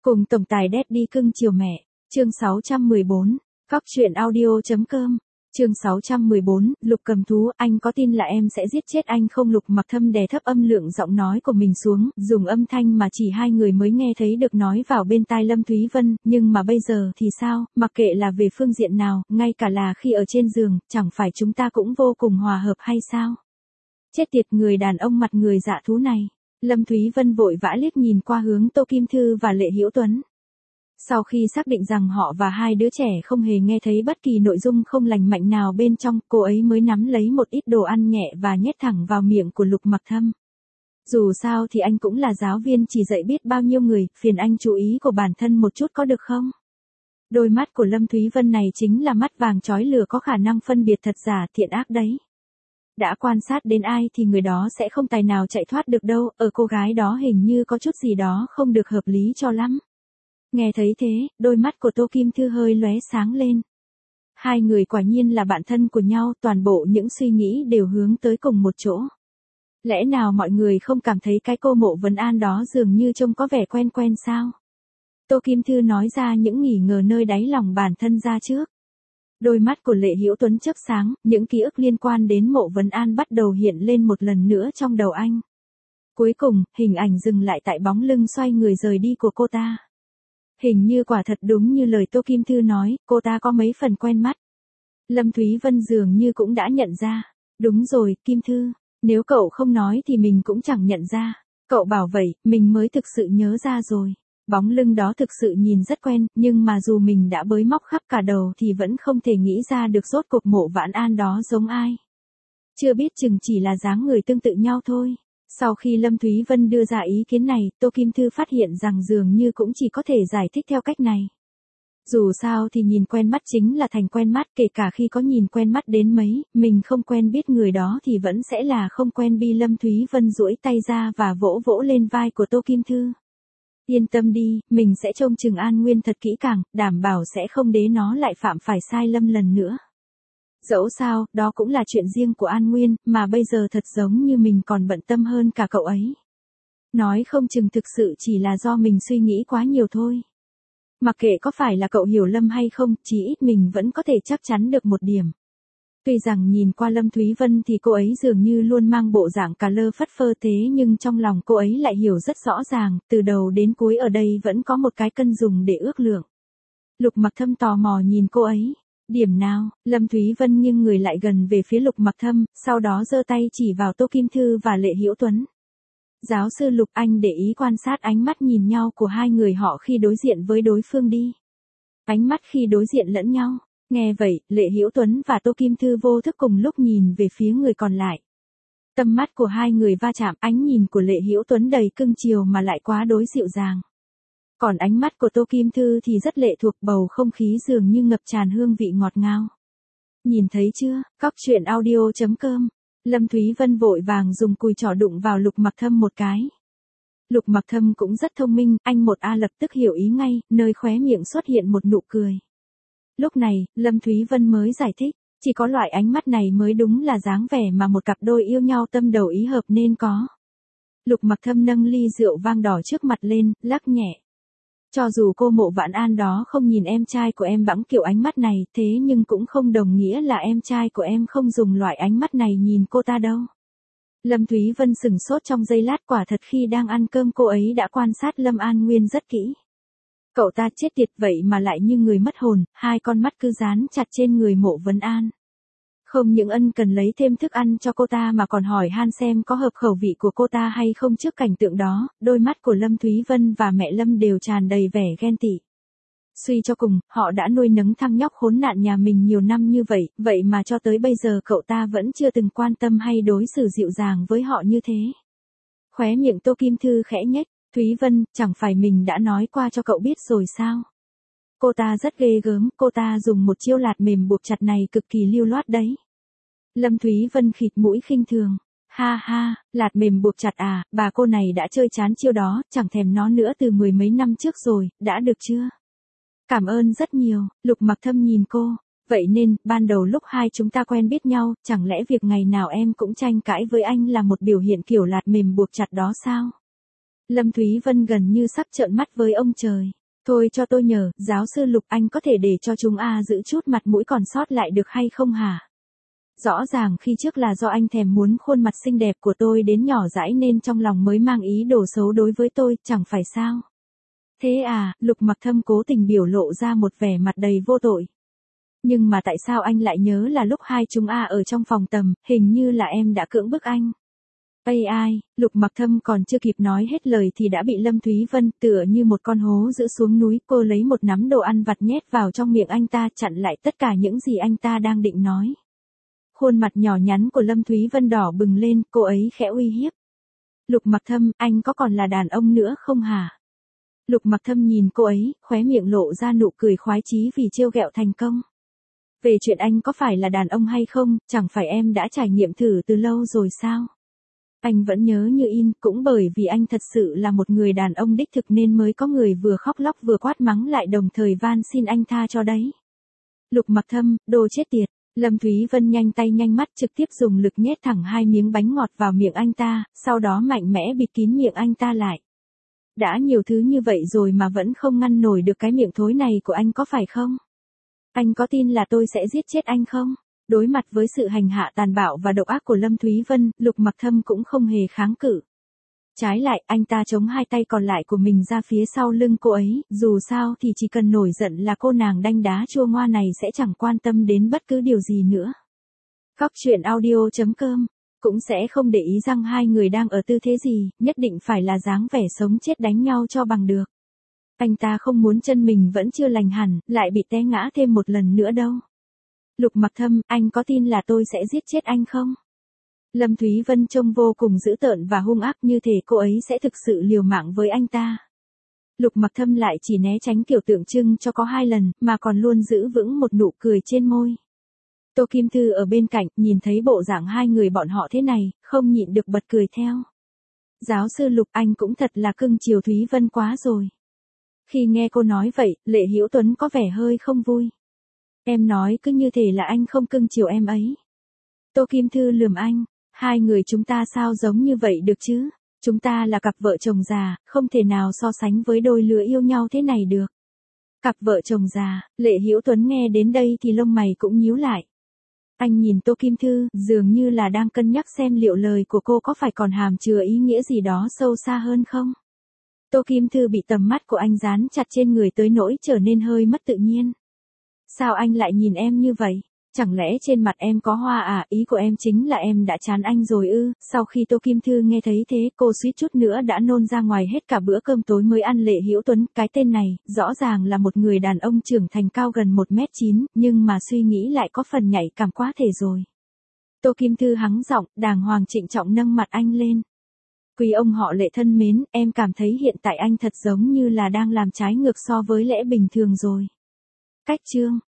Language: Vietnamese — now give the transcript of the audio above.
Cùng tổng tài Daddy cưng chiều mẹ. Chương 614. Cóc truyện audio.com. Chương 614, Lục Cầm Thú, anh có tin là em sẽ giết chết anh không? Lục Mặc Thâm đè thấp âm lượng giọng nói của mình xuống, dùng âm thanh mà chỉ hai người mới nghe thấy được nói vào bên tai Lâm Thúy Vân, nhưng mà bây giờ thì sao, mặc kệ là về phương diện nào, ngay cả là khi ở trên giường, chẳng phải chúng ta cũng vô cùng hòa hợp hay sao? Chết tiệt, người đàn ông mặt người dạ thú này. Lâm Thúy Vân vội vã liếc nhìn qua hướng Tô Kim Thư và Lệ Hữu Tuấn. Sau khi xác định rằng họ và hai đứa trẻ không hề nghe thấy bất kỳ nội dung không lành mạnh nào bên trong, cô ấy mới nắm lấy một ít đồ ăn nhẹ và nhét thẳng vào miệng của Lục Mặc Thâm. Dù sao thì anh cũng là giáo viên chỉ dạy biết bao nhiêu người, phiền anh chú ý của bản thân một chút có được không? Đôi mắt của Lâm Thúy Vân này chính là mắt vàng chói lửa, có khả năng phân biệt thật giả thiện ác đấy. Đã quan sát đến ai thì người đó sẽ không tài nào chạy thoát được đâu, ở cô gái đó hình như có chút gì đó không được hợp lý cho lắm. Nghe thấy thế, đôi mắt của Tô Kim Thư hơi lóe sáng lên. Hai người quả nhiên là bạn thân của nhau, toàn bộ những suy nghĩ đều hướng tới cùng một chỗ. Lẽ nào mọi người không cảm thấy cái cô Mộ Vấn An đó dường như trông có vẻ quen quen sao? Tô Kim Thư nói ra những nghi ngờ nơi đáy lòng bản thân ra trước. Đôi mắt của Lệ Hữu Tuấn chớp sáng, những ký ức liên quan đến Mộ Vấn An bắt đầu hiện lên một lần nữa trong đầu anh. Cuối cùng, hình ảnh dừng lại tại bóng lưng xoay người rời đi của cô ta. Hình như quả thật đúng như lời Tô Kim Thư nói, cô ta có mấy phần quen mắt. Lâm Thúy Vân dường như cũng đã nhận ra. Đúng rồi, Kim Thư, nếu cậu không nói thì mình cũng chẳng nhận ra. Cậu bảo vậy, mình mới thực sự nhớ ra rồi. Bóng lưng đó thực sự nhìn rất quen, nhưng mà dù mình đã bới móc khắp cả đầu thì vẫn không thể nghĩ ra được rốt cuộc Mộ Vãn An đó giống ai. Chưa biết chừng chỉ là dáng người tương tự nhau thôi. Sau khi Lâm Thúy Vân đưa ra ý kiến này, Tô Kim Thư phát hiện rằng dường như cũng chỉ có thể giải thích theo cách này. Dù sao thì nhìn quen mắt chính là thành quen mắt, kể cả khi có nhìn quen mắt đến mấy, mình không quen biết người đó thì vẫn sẽ là không quen. Bi Lâm Thúy Vân duỗi tay ra và vỗ vỗ lên vai của Tô Kim Thư. Yên tâm đi, mình sẽ trông chừng An Nguyên thật kỹ càng, đảm bảo sẽ không để nó lại phạm phải sai lầm lần nữa. Dẫu sao, đó cũng là chuyện riêng của An Nguyên, mà bây giờ thật giống như mình còn bận tâm hơn cả cậu ấy. Nói không chừng thực sự chỉ là do mình suy nghĩ quá nhiều thôi. Mặc kệ có phải là cậu hiểu lầm hay không, chí ít mình vẫn có thể chắc chắn được một điểm. Tuy rằng nhìn qua Lâm Thúy Vân thì cô ấy dường như luôn mang bộ dạng cà lơ phất phơ thế, nhưng trong lòng cô ấy lại hiểu rất rõ ràng, từ đầu đến cuối ở đây vẫn có một cái cân dùng để ước lượng. Lục Mặc Thâm tò mò nhìn cô ấy. Điểm nào? Lâm Thúy Vân nghiêng người lại gần về phía Lục Mặc Thâm, sau đó giơ tay chỉ vào Tô Kim Thư và Lệ Hữu Tuấn. Giáo sư Lục, anh để ý quan sát ánh mắt nhìn nhau của hai người họ khi đối diện với đối phương đi. Ánh mắt khi đối diện lẫn nhau. Nghe vậy, Lệ Hữu Tuấn và Tô Kim Thư vô thức cùng lúc nhìn về phía người còn lại. Tầm mắt của hai người va chạm, ánh nhìn của Lệ Hữu Tuấn đầy cưng chiều mà lại quá đối dịu dàng. Còn ánh mắt của Tô Kim Thư thì rất lệ thuộc, bầu không khí dường như ngập tràn hương vị ngọt ngào. Nhìn thấy chưa, cóc truyện audio.com. Lâm Thúy Vân vội vàng dùng cùi trỏ đụng vào Lục Mặc Thâm một cái. Lục Mặc Thâm cũng rất thông minh, anh một A lập tức hiểu ý ngay, nơi khóe miệng xuất hiện một nụ cười. Lúc này, Lâm Thúy Vân mới giải thích, chỉ có loại ánh mắt này mới đúng là dáng vẻ mà một cặp đôi yêu nhau tâm đầu ý hợp nên có. Lục Mặc Thâm nâng ly rượu vang đỏ trước mặt lên, lắc nhẹ. Cho dù cô Mộ Vãn An đó không nhìn em trai của em bằng kiểu ánh mắt này, thế nhưng cũng không đồng nghĩa là em trai của em không dùng loại ánh mắt này nhìn cô ta đâu. Lâm Thúy Vân sừng sốt trong giây lát, quả thật khi đang ăn cơm cô ấy đã quan sát Lâm An Nguyên rất kỹ. Cậu ta chết tiệt vậy mà lại như người mất hồn, hai con mắt cứ dán chặt trên người Mộ Vấn An. Không những ân cần lấy thêm thức ăn cho cô ta mà còn hỏi han xem có hợp khẩu vị của cô ta hay không. Trước cảnh tượng đó, đôi mắt của Lâm Thúy Vân và mẹ Lâm đều tràn đầy vẻ ghen tị. Suy cho cùng, họ đã nuôi nấng thằng nhóc khốn nạn nhà mình nhiều năm như vậy, vậy mà cho tới bây giờ cậu ta vẫn chưa từng quan tâm hay đối xử dịu dàng với họ như thế. Khóe miệng Tô Kim Thư khẽ nhếch. Thúy Vân, chẳng phải mình đã nói qua cho cậu biết rồi sao? Cô ta rất ghê gớm, cô ta dùng một chiêu lạt mềm buộc chặt này cực kỳ lưu loát đấy. Lâm Thúy Vân khịt mũi khinh thường. Ha ha, lạt mềm buộc chặt à, bà cô này đã chơi chán chiêu đó, chẳng thèm nó nữa từ mười mấy năm trước rồi, đã được chưa? Cảm ơn rất nhiều, Lục Mặc Thâm nhìn cô. Vậy nên, ban đầu lúc hai chúng ta quen biết nhau, chẳng lẽ việc ngày nào em cũng tranh cãi với anh là một biểu hiện kiểu lạt mềm buộc chặt đó sao? Lâm Thúy Vân gần như sắp trợn mắt với ông trời. Thôi cho tôi nhờ, giáo sư Lục anh có thể để cho chúng giữ chút mặt mũi còn sót lại được hay không hả? Rõ ràng khi trước là do anh thèm muốn khuôn mặt xinh đẹp của tôi đến nhỏ dãi nên trong lòng mới mang ý đồ xấu đối với tôi, chẳng phải sao? Thế à, Lục Mặc Thâm cố tình biểu lộ ra một vẻ mặt đầy vô tội. Nhưng mà tại sao anh lại nhớ là lúc hai chúng ở trong phòng tầm, hình như là em đã cưỡng bức anh. Ai, Lục Mặc Thâm còn chưa kịp nói hết lời thì đã bị Lâm Thúy Vân tựa như một con hố giữ xuống núi, cô lấy một nắm đồ ăn vặt nhét vào trong miệng anh ta, chặn lại tất cả những gì anh ta đang định nói. Khuôn mặt nhỏ nhắn của Lâm Thúy Vân đỏ bừng lên, cô ấy khẽ uy hiếp. Lục Mặc Thâm, anh có còn là đàn ông nữa không hả? Lục Mặc Thâm nhìn cô ấy, khóe miệng lộ ra nụ cười khoái chí vì trêu ghẹo thành công. Về chuyện anh có phải là đàn ông hay không, chẳng phải em đã trải nghiệm thử từ lâu rồi sao? Anh vẫn nhớ như in, cũng bởi vì anh thật sự là một người đàn ông đích thực nên mới có người vừa khóc lóc vừa quát mắng lại đồng thời van xin anh tha cho đấy. Lục Mặc Thâm, đồ chết tiệt. Lâm Thúy Vân nhanh tay nhanh mắt trực tiếp dùng lực nhét thẳng 2 miếng bánh ngọt vào miệng anh ta, sau đó mạnh mẽ bịt kín miệng anh ta lại. Đã nhiều thứ như vậy rồi mà vẫn không ngăn nổi được cái miệng thối này của anh có phải không? Anh có tin là tôi sẽ giết chết anh không? Đối mặt với sự hành hạ tàn bạo và độc ác của Lâm Thúy Vân, Lục Mặc Thâm cũng không hề kháng cự. Trái lại, anh ta chống hai tay còn lại của mình ra phía sau lưng cô ấy, dù sao thì chỉ cần nổi giận là cô nàng đanh đá chua ngoa này sẽ chẳng quan tâm đến bất cứ điều gì nữa. Góc truyện audio.com cũng sẽ không để ý rằng hai người đang ở tư thế gì, nhất định phải là dáng vẻ sống chết đánh nhau cho bằng được. Anh ta không muốn chân mình vẫn chưa lành hẳn, lại bị té ngã thêm một lần nữa đâu. Lục Mặc Thâm, anh có tin là tôi sẽ giết chết anh không? Lâm Thúy Vân trông vô cùng dữ tợn và hung ác, như thể cô ấy sẽ thực sự liều mạng với anh ta. Lục Mặc Thâm lại chỉ né tránh kiểu tượng trưng cho có 2 lần, mà còn luôn giữ vững một nụ cười trên môi. Tô Kim Thư ở bên cạnh, nhìn thấy bộ dạng hai người bọn họ thế này, không nhịn được bật cười theo. Giáo sư Lục, anh cũng thật là cưng chiều Thúy Vân quá rồi. Khi nghe cô nói vậy, Lệ Hữu Tuấn có vẻ hơi không vui. Em nói cứ như thể là anh không cưng chiều em ấy. Tô Kim Thư lườm anh, hai người chúng ta sao giống như vậy được chứ? Chúng ta là cặp vợ chồng già, không thể nào so sánh với đôi lứa yêu nhau thế này được. Cặp vợ chồng già, Lệ Hữu Tuấn nghe đến đây thì lông mày cũng nhíu lại. Anh nhìn Tô Kim Thư, dường như là đang cân nhắc xem liệu lời của cô có phải còn hàm chứa ý nghĩa gì đó sâu xa hơn không. Tô Kim Thư bị tầm mắt của anh dán chặt trên người tới nỗi trở nên hơi mất tự nhiên. Sao anh lại nhìn em như vậy? Chẳng lẽ trên mặt em có hoa à? Ý của em chính là em đã chán anh rồi ư? Sau khi Tô Kim Thư nghe thấy thế, cô suýt chút nữa đã nôn ra ngoài hết cả bữa cơm tối mới ăn. Lệ Hữu Tuấn, cái tên này, rõ ràng là một người đàn ông trưởng thành cao gần 1m9, nhưng mà suy nghĩ lại có phần nhạy cảm quá thể rồi. Tô Kim Thư hắng giọng, đàng hoàng trịnh trọng nâng mặt anh lên. Quý ông họ Lệ thân mến, em cảm thấy hiện tại anh thật giống như là đang làm trái ngược so với lẽ bình thường rồi. Cách chương